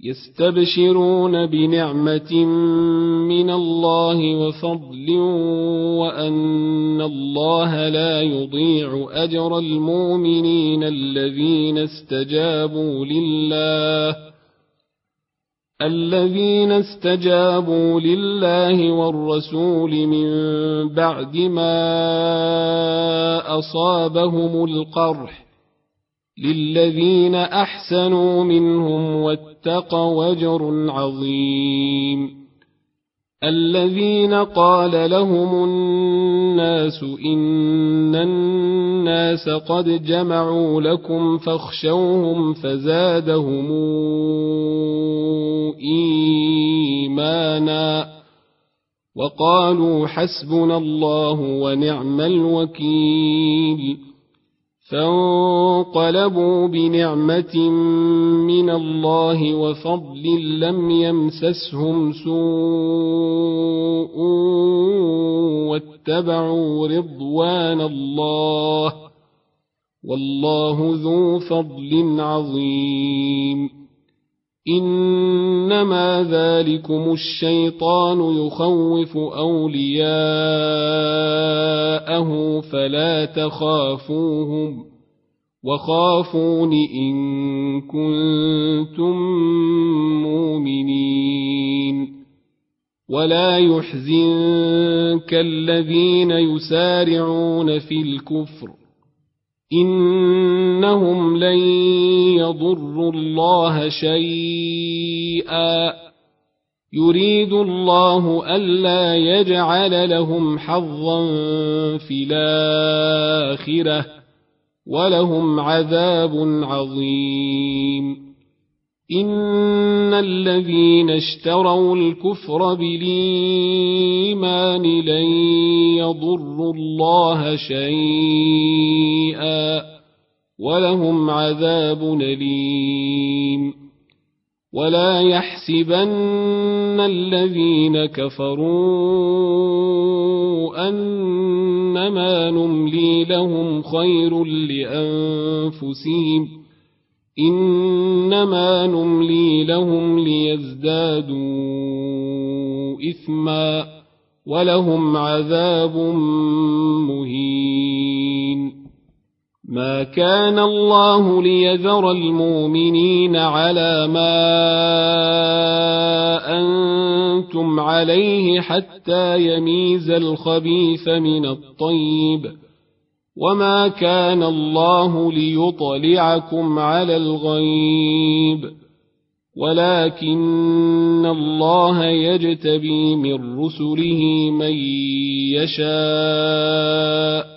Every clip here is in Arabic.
يستبشرون بنعمة من الله وفضل وأن الله لا يضيع أجر المؤمنين الذين استجابوا لله والرسول من بعد ما أصابهم القرح للذين أحسنوا منهم واتقوا أجر عظيم الذين قال لهم الناس إن الناس قد جمعوا لكم فاخشوهم فزادهم إيمانا وقالوا حسبنا الله ونعم الوكيل فانقلبوا بنعمة من الله وفضل لم يمسسهم سوء واتبعوا رضوان الله والله ذو فضل عظيم إنما ذلكم الشيطان يخوف أولياءه فلا تخافوهم وخافون إن كنتم مؤمنين ولا يحزنك الذين يسارعون في الكفر إنهم لن يضروا الله شيئا يريد الله ألا يجعل لهم حظا في الآخرة ولهم عذاب عظيم إن الذين اشتروا الكفر بالإيمان لن يضروا الله شيئا ولهم عذاب أليم ولا يحسبن الذين كفروا أنما نملي لهم خير لأنفسهم إنما نملي لهم ليزدادوا إثما ولهم عذاب مهين ما كان الله ليذر المؤمنين على ما أنتم عليه حتى يميز الخبيث من الطيب وما كان الله ليطلعكم على الغيب ولكن الله يجتبي من رسله من يشاء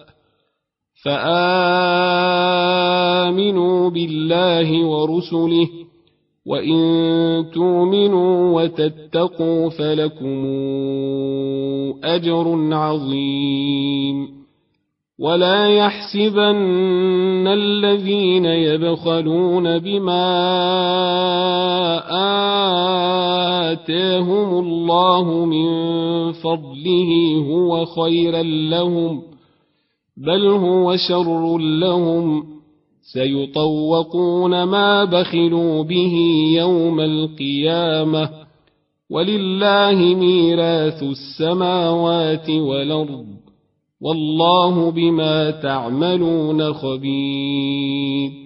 فآمنوا بالله ورسله وإن تؤمنوا وتتقوا فلكم أجر عظيم ولا يحسبن الذين يبخلون بما آتاهم الله من فضله هو خيرا لهم بل هو شر لهم سيطوقون ما بخلوا به يوم القيامة ولله ميراث السماوات والأرض والله بما تعملون خبير